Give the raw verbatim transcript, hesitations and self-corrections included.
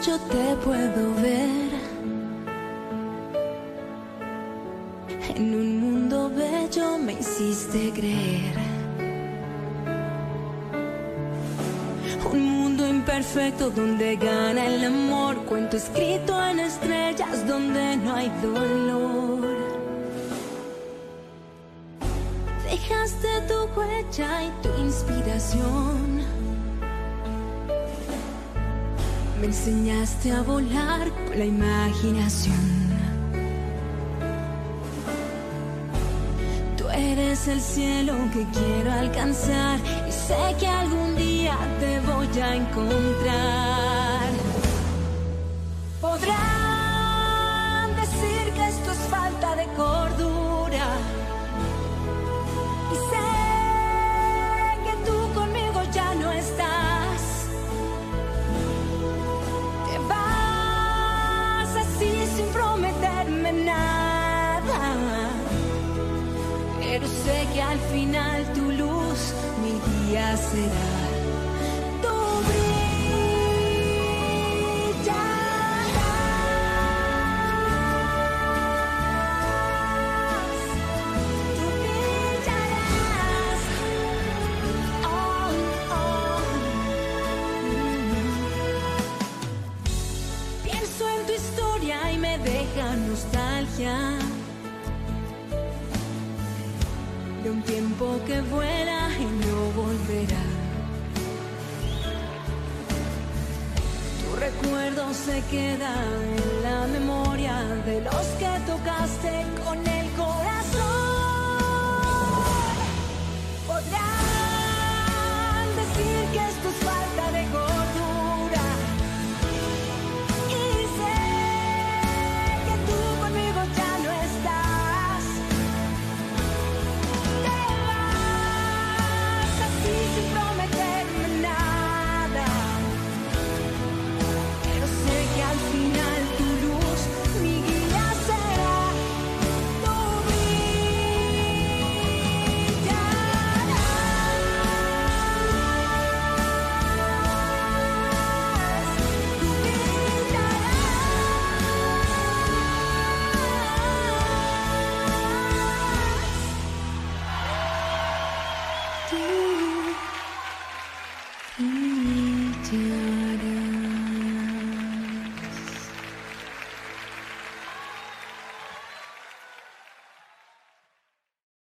yo te puedo ver en un mundo bello, me hiciste creer. Un mundo imperfecto donde gana el amor, cuento escrito en estrellas donde no hay dolor. Dejaste tu huella y tu inspiración. Me enseñaste a volar con la imaginación. Tú eres el cielo que quiero alcanzar y sé que algún día te voy a encontrar. Podrán decir que esto es falta de cordura y sé que tú conmigo ya no estás. Te vas así sin prometerme nada, pero sé que al final tu luz mi guía será. Tú brillarás, tú brillarás. Oh, oh. Pienso en tu historia y me deja nostalgia de un tiempo que vuela y no volverá. Tu recuerdo se queda en la memoria de los que tocaste con él.